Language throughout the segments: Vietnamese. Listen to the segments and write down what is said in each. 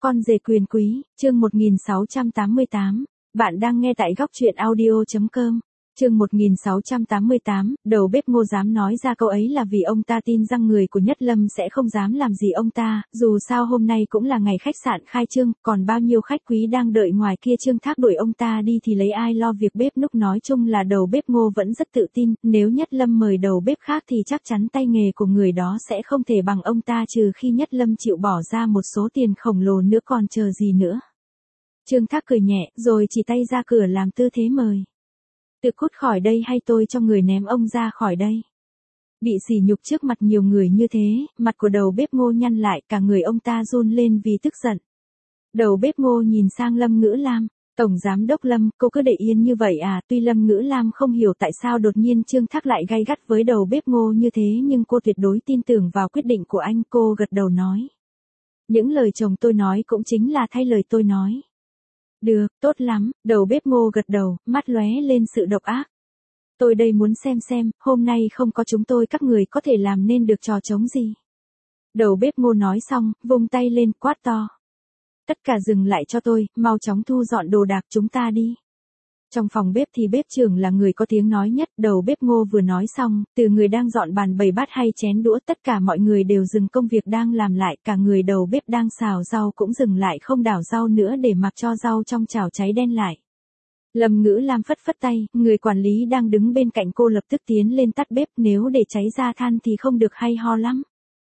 Con rể quyền quý, chương 1688. Bạn đang nghe tại góc truyện audio.com. Chương 1688, đầu bếp Ngô dám nói ra câu ấy là vì ông ta tin rằng người của Nhất Lâm sẽ không dám làm gì ông ta, dù sao hôm nay cũng là ngày khách sạn khai trương, còn bao nhiêu khách quý đang đợi ngoài kia. Trương Thác đuổi ông ta đi thì lấy ai lo việc bếp núc. Nói chung là đầu bếp Ngô vẫn rất tự tin, nếu Nhất Lâm mời đầu bếp khác thì chắc chắn tay nghề của người đó sẽ không thể bằng ông ta, trừ khi Nhất Lâm chịu bỏ ra một số tiền khổng lồ nữa, còn chờ gì nữa. Trương Thác cười nhẹ, rồi chỉ tay ra cửa làm tư thế mời. Tự cút khỏi đây hay tôi cho người ném ông ra khỏi đây. Bị sỉ nhục trước mặt nhiều người như thế, mặt của đầu bếp Ngô nhăn lại, cả người ông ta run lên vì tức giận. Đầu bếp Ngô nhìn sang Lâm Ngữ Lam, Tổng Giám đốc Lâm, cô cứ để yên như vậy à? Tuy Lâm Ngữ Lam không hiểu tại sao đột nhiên Trương Thác lại gay gắt với đầu bếp Ngô như thế, nhưng cô tuyệt đối tin tưởng vào quyết định của anh. Cô gật đầu nói. Những lời chồng tôi nói cũng chính là thay lời tôi nói. Được, tốt lắm, đầu bếp Ngô gật đầu, mắt lóe lên sự độc ác. Tôi đây muốn xem, hôm nay không có chúng tôi các người có thể làm nên được trò trống gì. Đầu bếp Ngô nói xong, vung tay lên quát to. Tất cả dừng lại cho tôi, mau chóng thu dọn đồ đạc, chúng ta đi. Trong phòng bếp thì bếp trưởng là người có tiếng nói nhất. Đầu bếp Ngô vừa nói xong, từ người đang dọn bàn bày bát hay chén đũa, tất cả mọi người đều dừng công việc đang làm lại, cả người đầu bếp đang xào rau cũng dừng lại, không đảo rau nữa để mặc cho rau trong chảo cháy đen lại. Lâm Ngữ Lam phất phất tay, người quản lý đang đứng bên cạnh cô lập tức tiến lên tắt bếp, nếu để cháy ra than thì không được hay ho lắm.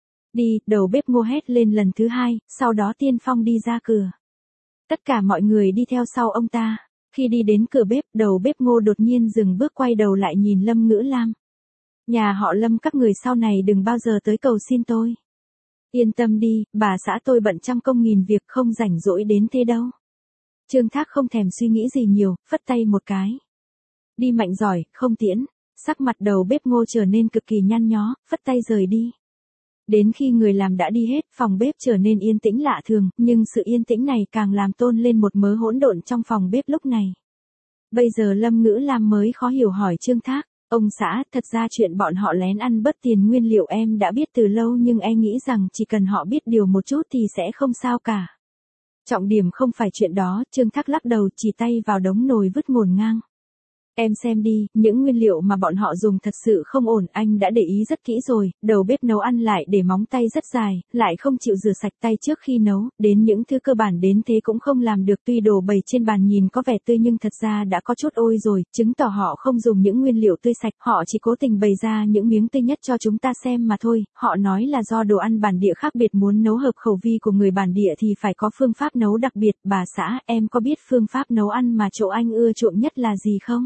Đi, đầu bếp Ngô hét lên lần thứ hai, sau đó tiên phong đi ra cửa. Tất cả mọi người đi theo sau ông ta. Khi đi đến cửa bếp, đầu bếp Ngô đột nhiên dừng bước, quay đầu lại nhìn Lâm Ngữ Lam. Nhà họ Lâm các người sau này đừng bao giờ tới cầu xin tôi. Yên tâm đi, bà xã tôi bận trăm công nghìn việc, không rảnh rỗi đến thế đâu. Trương Thác không thèm suy nghĩ gì nhiều, phất tay một cái. Đi mạnh giỏi, không tiễn. Sắc mặt đầu bếp Ngô trở nên cực kỳ nhăn nhó, phất tay rời đi. Đến khi người làm đã đi hết, phòng bếp trở nên yên tĩnh lạ thường, nhưng sự yên tĩnh này càng làm tôn lên một mớ hỗn độn trong phòng bếp lúc này. Bây giờ Lâm Ngữ Lam mới khó hiểu hỏi Trương Thác, ông xã, thật ra chuyện bọn họ lén ăn bớt tiền nguyên liệu em đã biết từ lâu, nhưng em nghĩ rằng chỉ cần họ biết điều một chút thì sẽ không sao cả. Trọng điểm không phải chuyện đó. Trương Thác lắc đầu, chỉ tay vào đống nồi vứt ngổn ngang. Em xem đi, những nguyên liệu mà bọn họ dùng thật sự không ổn, anh đã để ý rất kỹ rồi. Đầu bếp nấu ăn lại để móng tay rất dài, lại không chịu rửa sạch tay trước khi nấu, đến những thứ cơ bản đến thế cũng không làm được. Tuy đồ bày trên bàn nhìn có vẻ tươi nhưng thật ra đã có chút ôi rồi, chứng tỏ họ không dùng những nguyên liệu tươi sạch, họ chỉ cố tình bày ra những miếng tươi nhất cho chúng ta xem mà thôi. Họ nói là do đồ ăn bản địa khác biệt, muốn nấu hợp khẩu vị của người bản địa thì phải có phương pháp nấu đặc biệt. Bà xã, em có biết phương pháp nấu ăn mà chỗ anh ưa chuộng nhất là gì không?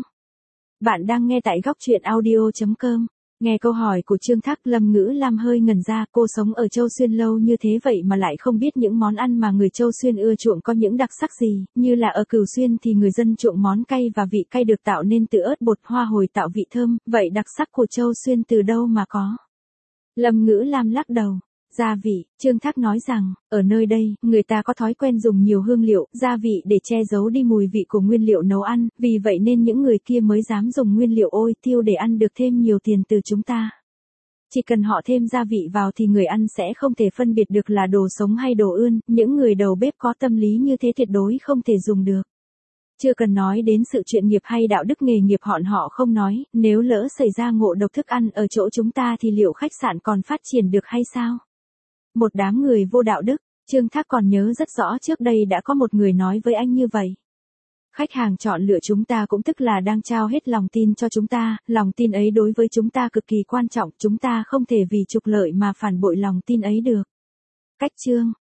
Bạn đang nghe tại góc truyện audio.com. Nghe câu hỏi của Trương Thác, Lâm Ngữ Lam hơi ngẩn ra. Cô sống ở Châu Xuyên lâu như thế vậy mà lại không biết những món ăn mà người Châu Xuyên ưa chuộng có những đặc sắc gì. Như là ở Cửu Xuyên thì người dân chuộng món cay, và vị cay được tạo nên từ ớt bột hoa hồi tạo vị thơm. Vậy đặc sắc của Châu Xuyên từ đâu mà có? Lâm Ngữ Lam lắc đầu. Gia vị, Trương Thác nói rằng, ở nơi đây, người ta có thói quen dùng nhiều hương liệu, gia vị để che giấu đi mùi vị của nguyên liệu nấu ăn, vì vậy nên những người kia mới dám dùng nguyên liệu ôi thiêu để ăn được thêm nhiều tiền từ chúng ta. Chỉ cần họ thêm gia vị vào thì người ăn sẽ không thể phân biệt được là đồ sống hay đồ ươn, những người đầu bếp có tâm lý như thế tuyệt đối không thể dùng được. Chưa cần nói đến sự chuyên nghiệp hay đạo đức nghề nghiệp, họ không nói, nếu lỡ xảy ra ngộ độc thức ăn ở chỗ chúng ta thì liệu khách sạn còn phát triển được hay sao? Một đám người vô đạo đức. Trương Thác còn nhớ rất rõ trước đây đã có một người nói với anh như vậy. Khách hàng chọn lựa chúng ta cũng tức là đang trao hết lòng tin cho chúng ta, lòng tin ấy đối với chúng ta cực kỳ quan trọng, chúng ta không thể vì trục lợi mà phản bội lòng tin ấy được. Cách chương